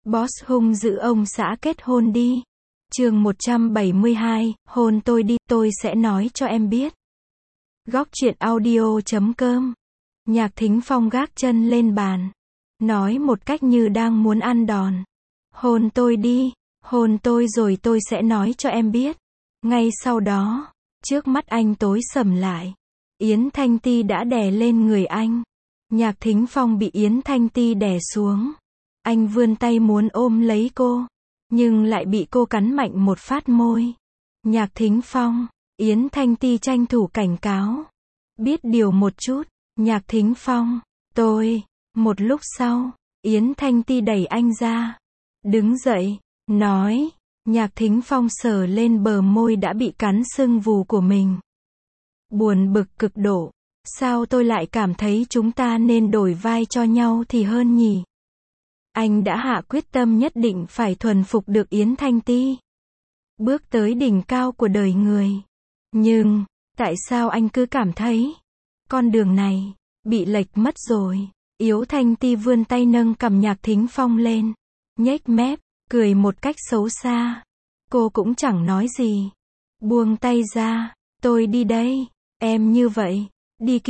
Boss hung dữ ông xã kết hôn đi. Chương 172, hôn tôi đi, tôi sẽ nói cho em biết. Góc truyện audio.com. Nhạc Thính Phong gác chân lên bàn, nói một cách như đang muốn ăn đòn. Hôn tôi đi, hôn tôi rồi tôi sẽ nói cho em biết. Ngay sau đó, trước mắt anh tối sầm lại. Yến Thanh Ti đã đè lên người anh. Nhạc Thính Phong bị Yến Thanh Ti đè xuống. Anh vươn tay muốn ôm lấy cô, nhưng lại bị cô cắn mạnh một phát môi. Nhạc Thính Phong, Yến Thanh Ti tranh thủ cảnh cáo. Biết điều một chút, Nhạc Thính Phong, tôi. Một lúc sau, Yến Thanh Ti đẩy anh ra. Đứng dậy, nói. Nhạc Thính Phong sờ lên bờ môi đã bị cắn sưng vù của mình. Buồn bực cực độ. Sao tôi lại cảm thấy chúng ta nên đổi vai cho nhau thì hơn nhỉ? Anh đã hạ quyết tâm nhất định phải thuần phục được Yến Thanh Ti. Bước tới đỉnh cao của đời người. Nhưng, tại sao anh cứ cảm thấy con đường này bị lệch mất rồi? Yến Thanh Ti vươn tay nâng cằm Nhạc Thính Phong lên, nhếch mép, cười một cách xấu xa. Cô cũng chẳng nói gì. Buông tay ra, tôi đi đây. Em như vậy, đi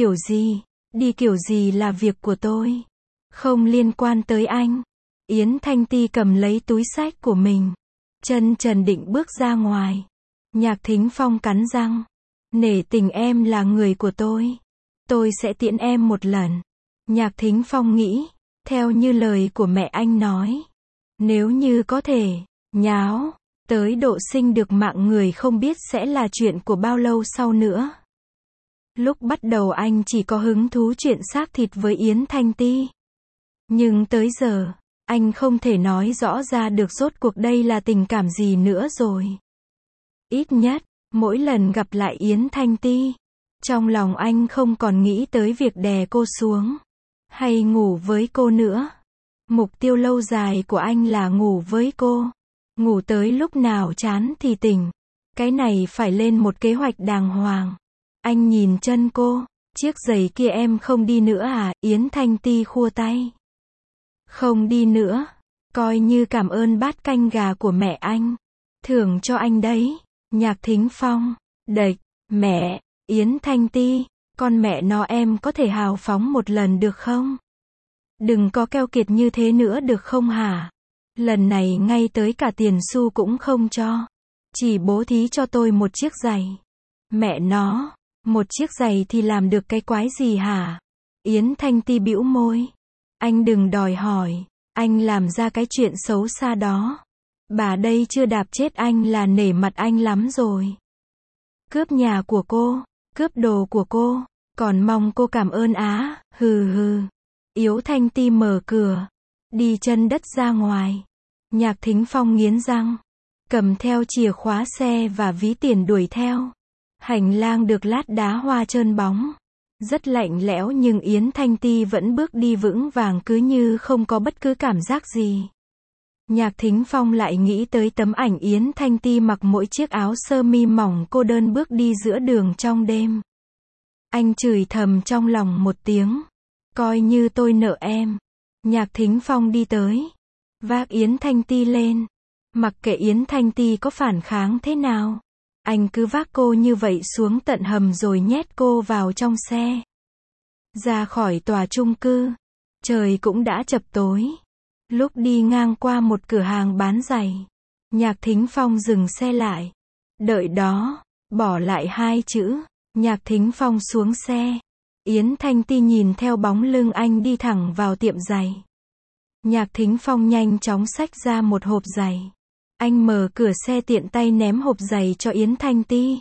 kiểu gì là việc của tôi. Không liên quan tới anh. Yến Thanh Ti cầm lấy túi xách của mình, chân trần định bước ra ngoài. Nhạc Thính Phong cắn răng. Nể tình em là người của tôi sẽ tiễn em một lần. Nhạc Thính Phong nghĩ, theo như lời của mẹ anh nói, nếu như có thể, nháo, tới độ sinh được mạng người không biết sẽ là chuyện của bao lâu sau nữa. Lúc bắt đầu anh chỉ có hứng thú chuyện xác thịt với Yến Thanh Ti. Nhưng tới giờ, anh không thể nói rõ ra được rốt cuộc đây là tình cảm gì nữa rồi. Ít nhất, mỗi lần gặp lại Yến Thanh Ti, trong lòng anh không còn nghĩ tới việc đè cô xuống, hay ngủ với cô nữa. Mục tiêu lâu dài của anh là ngủ với cô. Ngủ tới lúc nào chán thì tỉnh. Cái này phải lên một kế hoạch đàng hoàng. Anh nhìn chân cô, chiếc giày kia em không đi nữa à? Yến Thanh Ti khua tay. Không đi nữa, coi như cảm ơn bát canh gà của mẹ anh. Thưởng cho anh đấy. Nhạc Thính Phong, đệch, mẹ, Yến Thanh Ti, con mẹ nó em có thể hào phóng một lần được không? Đừng có keo kiệt như thế nữa được không hả? Lần này ngay tới cả tiền xu cũng không cho. Chỉ bố thí cho tôi một chiếc giày. Mẹ nó, một chiếc giày thì làm được cái quái gì hả? Yến Thanh Ti bĩu môi. Anh đừng đòi hỏi, anh làm ra cái chuyện xấu xa đó. Bà đây chưa đạp chết anh là nể mặt anh lắm rồi. Cướp nhà của cô, cướp đồ của cô, còn mong cô cảm ơn á, hừ hừ. Yến Thanh Ti mở cửa, đi chân đất ra ngoài. Nhạc Thính Phong nghiến răng, cầm theo chìa khóa xe và ví tiền đuổi theo. Hành lang được lát đá hoa trơn bóng, rất lạnh lẽo nhưng Yến Thanh Ti vẫn bước đi vững vàng cứ như không có bất cứ cảm giác gì. Nhạc Thính Phong lại nghĩ tới tấm ảnh Yến Thanh Ti mặc mỗi chiếc áo sơ mi mỏng cô đơn bước đi giữa đường trong đêm. Anh chửi thầm trong lòng một tiếng. Coi như tôi nợ em. Nhạc Thính Phong đi tới, vác Yến Thanh Ti lên. Mặc kệ Yến Thanh Ti có phản kháng thế nào, anh cứ vác cô như vậy xuống tận hầm rồi nhét cô vào trong xe. Ra khỏi tòa chung cư, trời cũng đã chập tối. Lúc đi ngang qua một cửa hàng bán giày, Nhạc Thính Phong dừng xe lại. Đợi đó, bỏ lại hai chữ. Nhạc Thính Phong xuống xe. Yến Thanh Ti nhìn theo bóng lưng anh đi thẳng vào tiệm giày. Nhạc Thính Phong nhanh chóng xách ra một hộp giày. Anh mở cửa xe tiện tay ném hộp giày cho Yến Thanh Ti.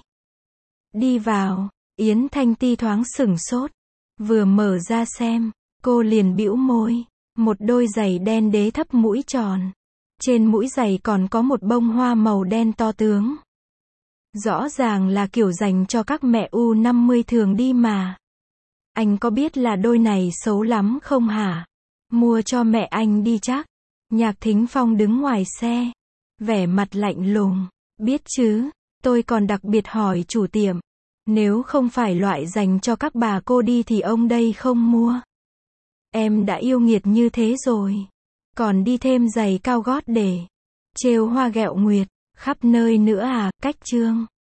Đi vào, Yến Thanh Ti thoáng sửng sốt. Vừa mở ra xem, cô liền bĩu môi. Một đôi giày đen đế thấp mũi tròn. Trên mũi giày còn có một bông hoa màu đen to tướng. Rõ ràng là kiểu dành cho các mẹ U50 thường đi mà. Anh có biết là đôi này xấu lắm không hả? Mua cho mẹ anh đi chắc. Nhạc Thính Phong đứng ngoài xe, vẻ mặt lạnh lùng. Biết chứ, tôi còn đặc biệt hỏi chủ tiệm. Nếu không phải loại dành cho các bà cô đi thì ông đây không mua. Em đã yêu nghiệt như thế rồi. Còn đi thêm giày cao gót để trêu hoa ghẹo nguyệt, khắp nơi nữa à, cách chương.